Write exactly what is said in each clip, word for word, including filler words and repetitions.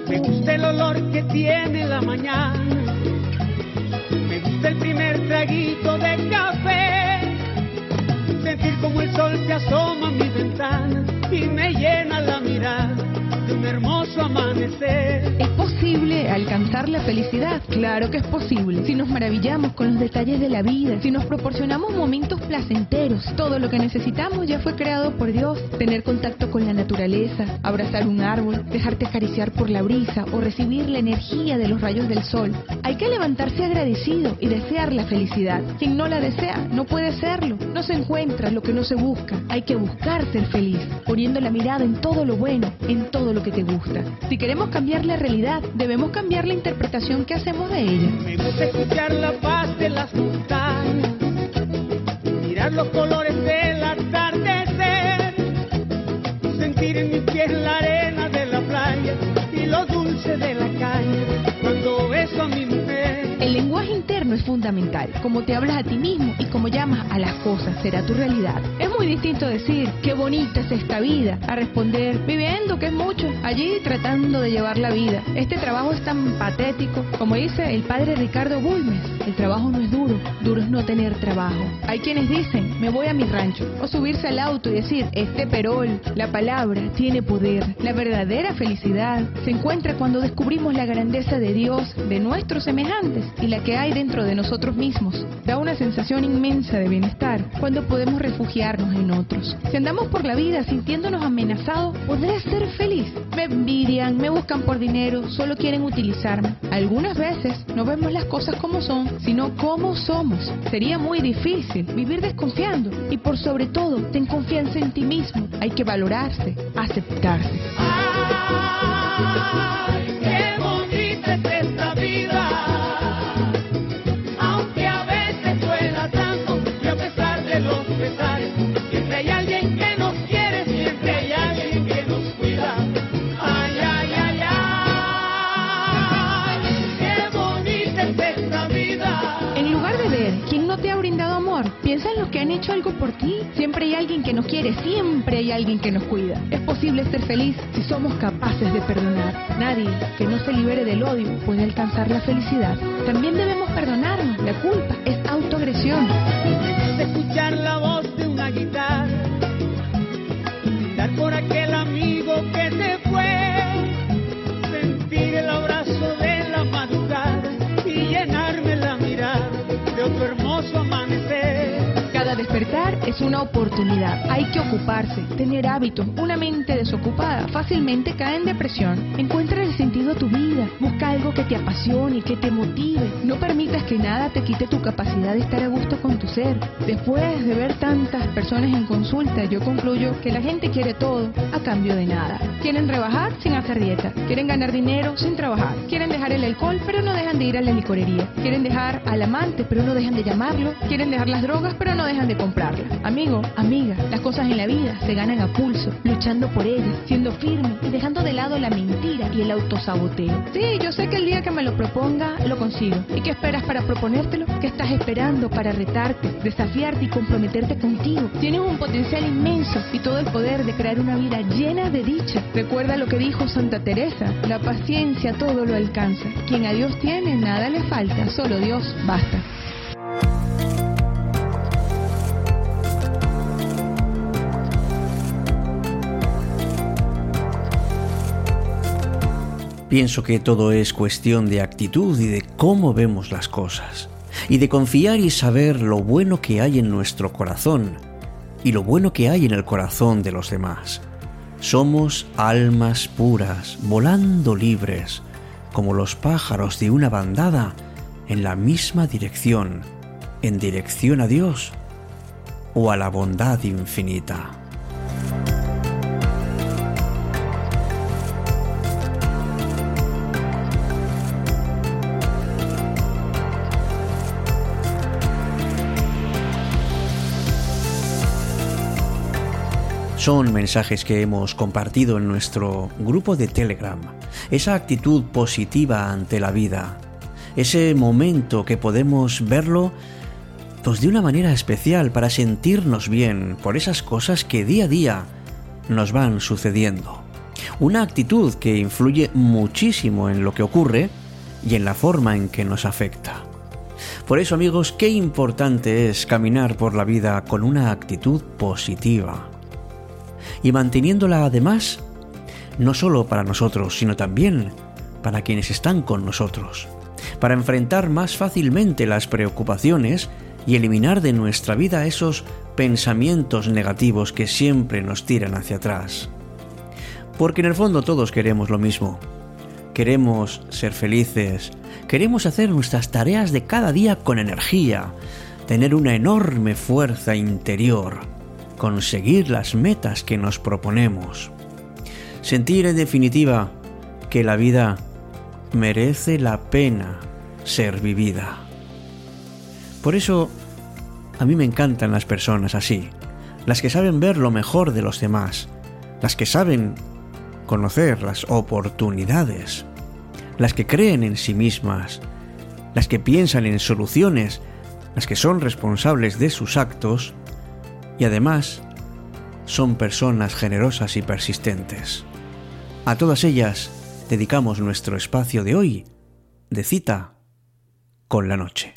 Me gusta el olor que tiene la mañana, me gusta el primer traguito de café, sentir como el sol se asoma a mi ventana y me llena la mirada de un hermoso amanecer. ¿Es posible alcanzar la felicidad? Claro que es posible. Si nos maravillamos con los detalles de la vida, si nos proporcionamos momentos placenteros, todo lo que necesitamos ya fue creado por Dios. Tener contacto con la naturaleza, abrazar un árbol, dejarte acariciar por la brisa o recibir la energía de los rayos del sol. Hay que levantarse agradecido y desear la felicidad. Quien no la desea no puede serlo. No se encuentra lo que no se busca. Hay que buscar ser feliz, poniendo la mirada en todo lo bueno, en todo lo que te gusta. Si queremos cambiar la realidad, debemos cambiar la interpretación que hacemos de ella. Me gusta escuchar la paz de las montañas, mirar los colores del atardecer, sentir en mi piel la arena de la playa y lo dulce de la caña cuando beso a mi mujer. El lenguaje interno es fundamental. Como te hablas a ti mismo y como llamas a las cosas será tu realidad. Es muy distinto decir qué bonita es esta vida a responder viviendo, que es mucho, allí tratando de llevar la vida. Este trabajo es tan patético. Como dice el padre Ricardo Bulnes, el trabajo no es duro, duro es no tener trabajo. Hay quienes dicen me voy a mi rancho, o subirse al auto y decir este perol. La palabra tiene poder. La verdadera felicidad se encuentra cuando descubrimos la grandeza de Dios, de nuestros semejantes y la que hay dentro de nosotros mismos. Da una sensación inmensa de bienestar cuando podemos refugiarnos en otros. Si andamos por la vida sintiéndonos amenazados, ¿podré ser feliz? Me envidian, me buscan por dinero, solo quieren utilizarme. Algunas veces no vemos las cosas como son, sino como somos. Sería muy difícil vivir desconfiando y por sobre todo, ten confianza en ti mismo. Hay que valorarse, aceptarse. ¡Ay, qué bonita es esta vida! Siempre hay alguien que nos quiere, siempre hay alguien que nos cuida. Ay, ay, ay, ay, qué bonita es esta vida. En lugar de ver quién no te ha brindado amor, piensa en los que han hecho algo por ti. Siempre hay alguien que nos quiere, siempre hay alguien que nos cuida. Es posible ser feliz si somos capaces de perdonar. Nadie que no se libere del odio puede alcanzar la felicidad. También debemos perdonarnos. La culpa es autoagresión. Escuchar la voz de una guitarra, brindar por aquel amigo que se fue, sentir el abrazo de la madrugada y llenarme la mirada de otro hermoso amanecer. Cada despertar es una oportunidad. Hay que ocuparse, tener hábitos. Una mente desocupada fácilmente cae en depresión. Encuentra el sentido a tu vida. Busca algo que te apasione, que te motive. No permitas que nada te quite tu capacidad de estar a gusto con tu ser. Después de ver tantas personas en consulta, yo concluyo que la gente quiere todo a cambio de nada. Quieren rebajar sin hacer dieta. Quieren ganar dinero sin trabajar. Quieren dejar el alcohol, pero no dejan de ir a la licorería. Quieren dejar al amante, pero no dejan de llamarlo. Quieren dejar las drogas, pero no dejan de comprarla. Amigo, amiga, las cosas en la vida se ganan a pulso, luchando por ellas, siendo firme y dejando de lado la mentira y el autosaboteo. Sí, yo sé que el día que me lo proponga, lo consigo. ¿Y qué esperas para proponértelo? ¿Qué estás esperando para retarte, desafiarte y comprometerte contigo? Tienes un potencial inmenso y todo el poder de crear una vida llena de dicha. Recuerda lo que dijo Santa Teresa, la paciencia todo lo alcanza. Quien a Dios tiene, nada le falta, solo Dios basta. Pienso que todo es cuestión de actitud y de cómo vemos las cosas, y de confiar y saber lo bueno que hay en nuestro corazón y lo bueno que hay en el corazón de los demás. Somos almas puras, volando libres, como los pájaros de una bandada, en la misma dirección, en dirección a Dios o a la bondad infinita. Son mensajes que hemos compartido en nuestro grupo de Telegram. Esa actitud positiva ante la vida. Ese momento que podemos verlo pues de una manera especial para sentirnos bien por esas cosas que día a día nos van sucediendo. Una actitud que influye muchísimo en lo que ocurre y en la forma en que nos afecta. Por eso, amigos, qué importante es caminar por la vida con una actitud positiva. Y manteniéndola además, no solo para nosotros, sino también para quienes están con nosotros, para enfrentar más fácilmente las preocupaciones y eliminar de nuestra vida esos pensamientos negativos que siempre nos tiran hacia atrás. Porque en el fondo todos queremos lo mismo. Queremos ser felices, queremos hacer nuestras tareas de cada día con energía, tener una enorme fuerza interior, conseguir las metas que nos proponemos. Sentir en definitiva que la vida merece la pena ser vivida. Por eso, a mí me encantan las personas así, las que saben ver lo mejor de los demás, las que saben conocer las oportunidades, las que creen en sí mismas, las que piensan en soluciones, las que son responsables de sus actos y además son personas generosas y persistentes. A todas ellas dedicamos nuestro espacio de hoy de cita con la noche.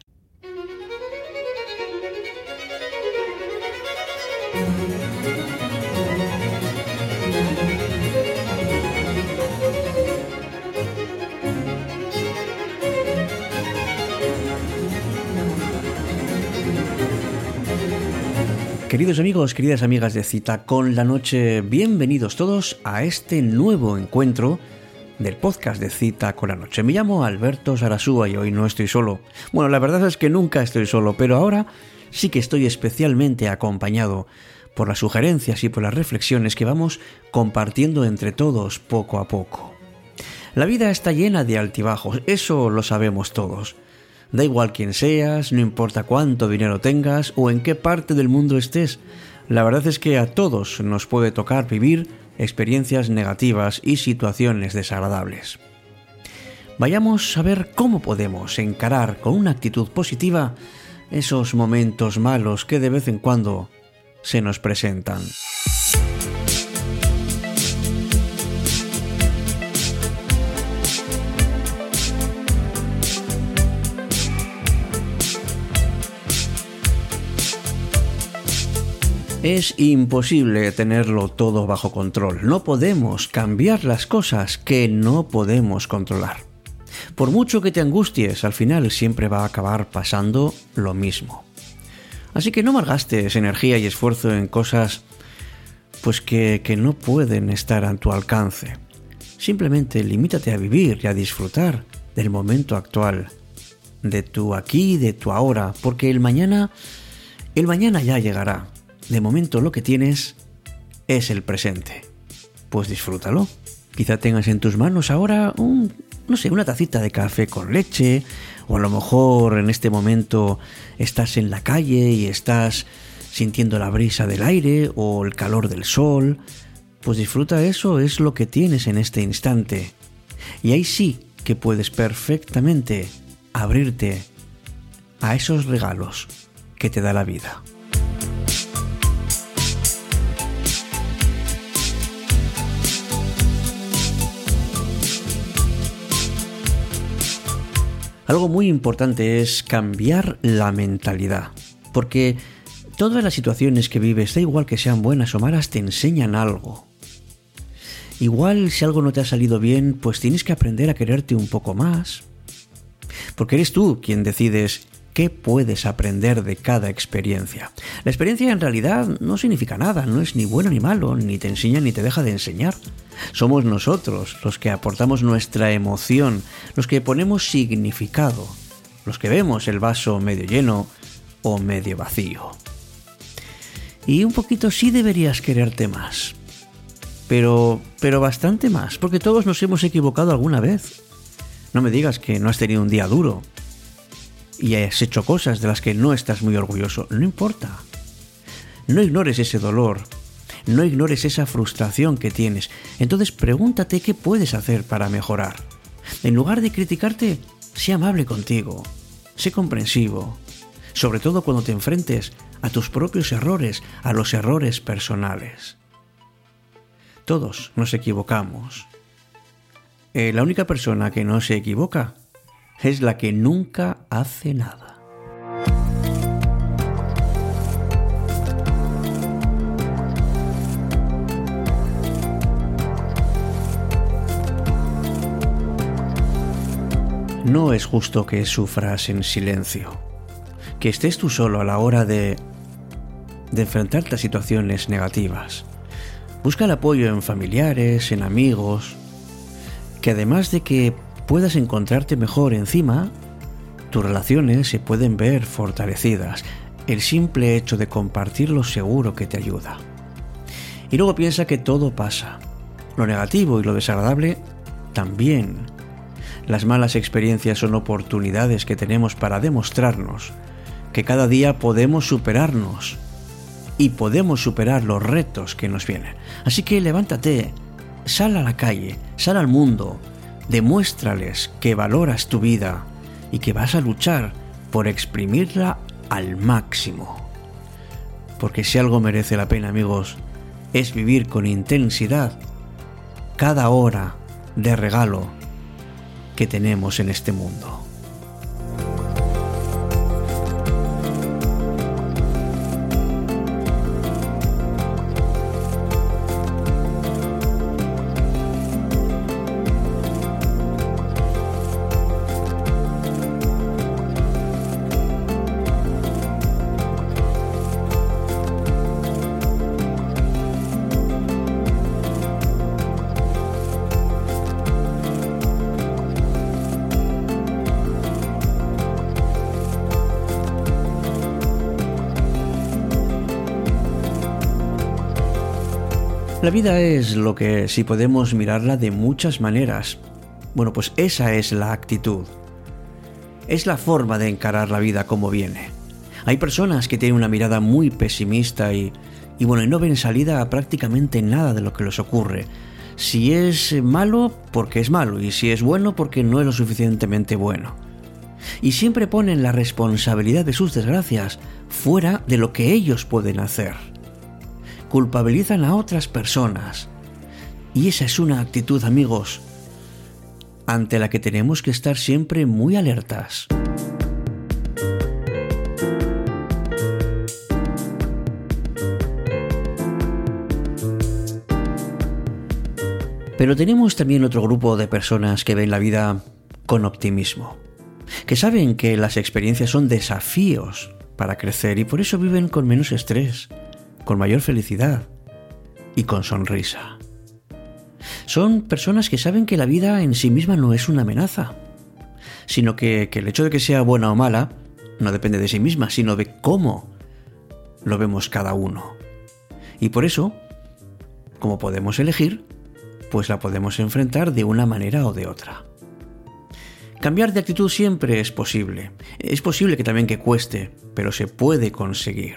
Queridos amigos, queridas amigas de Cita con la Noche, bienvenidos todos a este nuevo encuentro del podcast de Cita con la Noche. Me llamo Alberto Sarasúa y hoy no estoy solo. Bueno, la verdad es que nunca estoy solo, pero ahora sí que estoy especialmente acompañado por las sugerencias y por las reflexiones que vamos compartiendo entre todos poco a poco. La vida está llena de altibajos, eso lo sabemos todos. Da igual quién seas, no importa cuánto dinero tengas o en qué parte del mundo estés. La verdad es que a todos nos puede tocar vivir experiencias negativas y situaciones desagradables. Vayamos a ver cómo podemos encarar con una actitud positiva esos momentos malos que de vez en cuando se nos presentan. Es imposible tenerlo todo bajo control. No podemos cambiar las cosas que no podemos controlar. Por mucho que te angusties, al final siempre va a acabar pasando lo mismo. Así que no malgastes energía y esfuerzo en cosas pues que, que no pueden estar a tu alcance. Simplemente limítate a vivir y a disfrutar del momento actual, de tu aquí y de tu ahora, porque el mañana, el mañana ya llegará. De momento lo que tienes es el presente. Pues disfrútalo. Quizá tengas en tus manos ahora un, no sé, una tacita de café con leche, o a lo mejor en este momento estás en la calle y estás sintiendo la brisa del aire o el calor del sol. Pues disfruta eso, es lo que tienes en este instante. Y ahí sí que puedes perfectamente abrirte a esos regalos que te da la vida. Algo muy importante es cambiar la mentalidad, porque todas las situaciones que vives, da igual que sean buenas o malas, te enseñan algo. Igual si algo no te ha salido bien, pues tienes que aprender a quererte un poco más, porque eres tú quien decides qué puedes aprender de cada experiencia. La experiencia en realidad no significa nada, no es ni bueno ni malo, ni te enseña ni te deja de enseñar. Somos nosotros los que aportamos nuestra emoción, los que ponemos significado, los que vemos el vaso medio lleno o medio vacío. Y un poquito sí deberías quererte más, pero, pero bastante más, porque todos nos hemos equivocado alguna vez. No me digas que no has tenido un día duro y has hecho cosas de las que no estás muy orgulloso. No importa. No ignores ese dolor. No ignores esa frustración que tienes. Entonces pregúntate qué puedes hacer para mejorar. En lugar de criticarte, sé amable contigo. Sé comprensivo. Sobre todo cuando te enfrentes a tus propios errores, a los errores personales. Todos nos equivocamos. Eh, la única persona que no se equivoca es la que nunca hace nada. No es justo que sufras en silencio, que estés tú solo a la hora de, de enfrentarte a situaciones negativas. Busca el apoyo en familiares, en amigos, que además de que puedas encontrarte mejor encima, tus relaciones se pueden ver fortalecidas. El simple hecho de compartirlo seguro que te ayuda. Y luego piensa que todo pasa. Lo negativo y lo desagradable también. Las malas experiencias son oportunidades que tenemos para demostrarnos que cada día podemos superarnos y podemos superar los retos que nos vienen. Así que levántate, sal a la calle, sal al mundo, demuéstrales que valoras tu vida y que vas a luchar por exprimirla al máximo. Porque si algo merece la pena, amigos, es vivir con intensidad cada hora de regalo que tenemos en este mundo. La vida es lo que es y podemos mirarla de muchas maneras. Bueno, pues esa es la actitud. Es la forma de encarar la vida como viene. Hay personas que tienen una mirada muy pesimista y, y bueno, y no ven salida a prácticamente nada de lo que les ocurre. Si es malo, porque es malo, y si es bueno, porque no es lo suficientemente bueno. Y siempre ponen la responsabilidad de sus desgracias fuera de lo que ellos pueden hacer. Culpabilizan a otras personas. Y esa es una actitud, amigos, ante la que tenemos que estar siempre muy alertas. Pero tenemos también otro grupo de personas que ven la vida con optimismo, que saben que las experiencias son desafíos para crecer y por eso viven con menos estrés, con mayor felicidad y con sonrisa. Son personas que saben que la vida en sí misma no es una amenaza, sino que, que el hecho de que sea buena o mala no depende de sí misma, sino de cómo lo vemos cada uno. Y por eso, como podemos elegir, pues la podemos enfrentar de una manera o de otra. Cambiar de actitud siempre es posible. Es posible que también que cueste, pero se puede conseguir.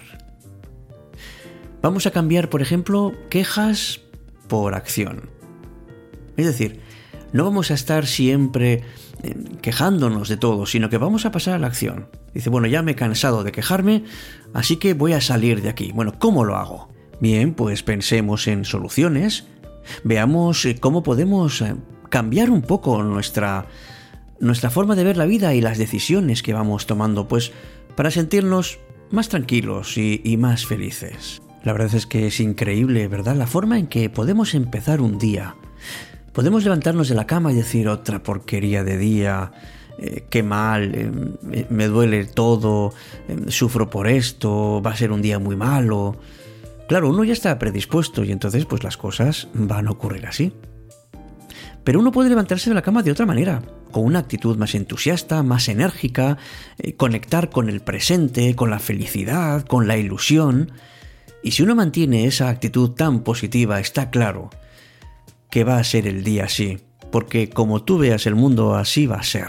Vamos a cambiar, por ejemplo, quejas por acción. Es decir, no vamos a estar siempre quejándonos de todo, sino que vamos a pasar a la acción. Dice, bueno, ya me he cansado de quejarme, así que voy a salir de aquí. Bueno, ¿cómo lo hago? Bien, pues pensemos en soluciones. Veamos cómo podemos cambiar un poco nuestra, nuestra forma de ver la vida y las decisiones que vamos tomando, pues para sentirnos más tranquilos y, y más felices. La verdad es que es increíble, ¿verdad? La forma en que podemos empezar un día. Podemos levantarnos de la cama y decir otra porquería de día, eh, qué mal, eh, me duele todo, eh, sufro por esto, va a ser un día muy malo. Claro, uno ya está predispuesto y entonces pues las cosas van a ocurrir así. Pero uno puede levantarse de la cama de otra manera, con una actitud más entusiasta, más enérgica, eh, conectar con el presente, con la felicidad, con la ilusión. Y si uno mantiene esa actitud tan positiva, está claro que va a ser el día así, porque como tú veas el mundo, así va a ser.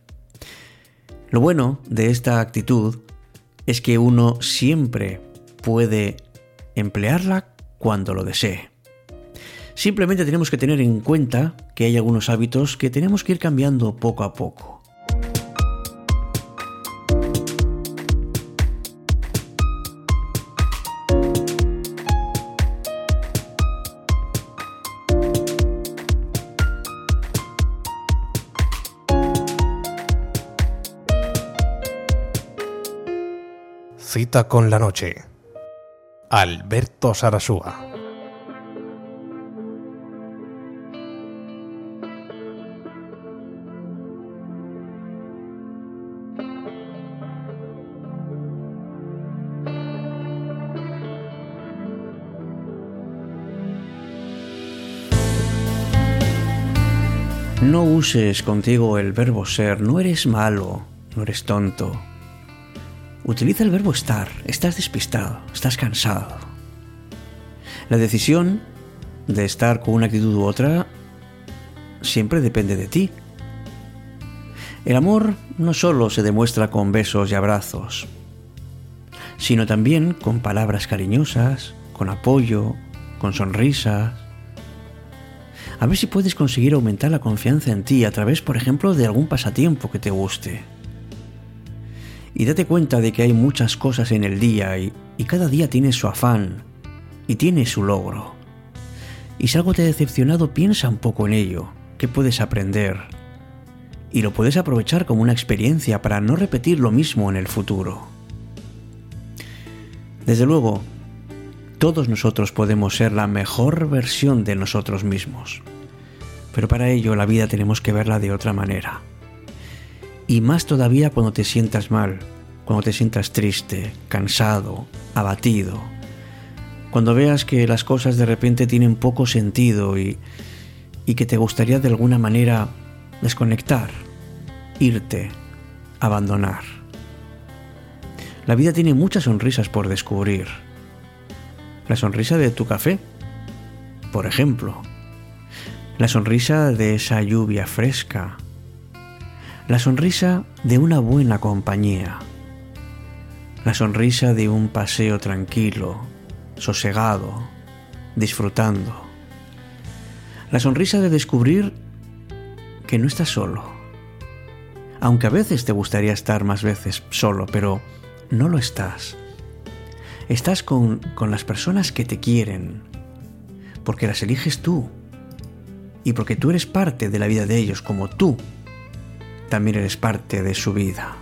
Lo bueno de esta actitud es que uno siempre puede emplearla cuando lo desee. Simplemente tenemos que tener en cuenta que hay algunos hábitos que tenemos que ir cambiando poco a poco. Cita con la noche. Alberto Sarasúa. No uses contigo el verbo ser. No eres malo, no eres tonto. Utiliza el verbo estar. Estás despistado, estás cansado. La decisión de estar con una actitud u otra siempre depende de ti. El amor no solo se demuestra con besos y abrazos, sino también con palabras cariñosas, con apoyo, con sonrisas. A ver si puedes conseguir aumentar la confianza en ti a través, por ejemplo, de algún pasatiempo que te guste. Y date cuenta de que hay muchas cosas en el día y, y cada día tiene su afán y tiene su logro. Y si algo te ha decepcionado, piensa un poco en ello, qué puedes aprender. Y lo puedes aprovechar como una experiencia para no repetir lo mismo en el futuro. Desde luego, todos nosotros podemos ser la mejor versión de nosotros mismos. Pero para ello la vida tenemos que verla de otra manera. Y más todavía cuando te sientas mal, cuando te sientas triste, cansado, abatido. Cuando veas que las cosas de repente tienen poco sentido y, y que te gustaría de alguna manera desconectar, irte, abandonar. La vida tiene muchas sonrisas por descubrir. La sonrisa de tu café, por ejemplo. La sonrisa de esa lluvia fresca. La sonrisa de una buena compañía. La sonrisa de un paseo tranquilo, sosegado, disfrutando. La sonrisa de descubrir que no estás solo. Aunque a veces te gustaría estar más veces solo, pero no lo estás. Estás con, con las personas que te quieren, porque las eliges tú. Y porque tú eres parte de la vida de ellos, como tú también eres parte de su vida.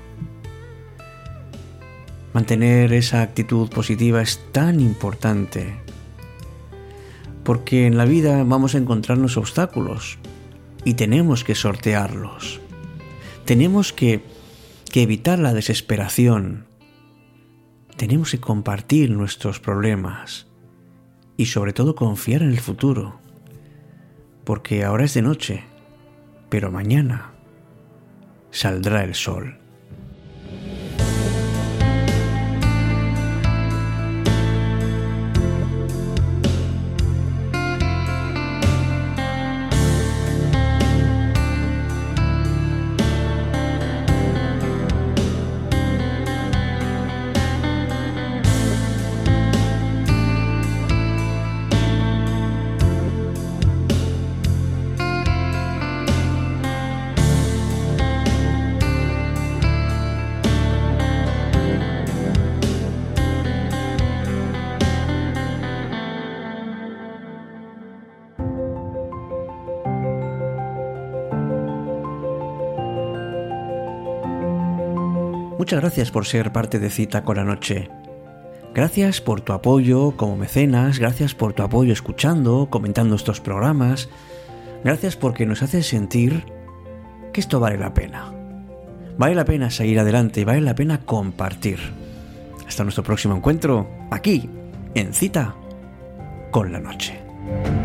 Mantener esa actitud positiva es tan importante, porque en la vida vamos a encontrarnos obstáculos y tenemos que sortearlos. Tenemos que, que evitar la desesperación. Tenemos que compartir nuestros problemas y sobre todo confiar en el futuro. Porque ahora es de noche, pero mañana saldrá el sol. Muchas gracias por ser parte de Cita con la Noche. Gracias por tu apoyo como mecenas, gracias por tu apoyo escuchando, comentando estos programas. Gracias porque nos haces sentir que esto vale la pena. Vale la pena seguir adelante y vale la pena compartir. Hasta nuestro próximo encuentro, aquí, en Cita con la Noche.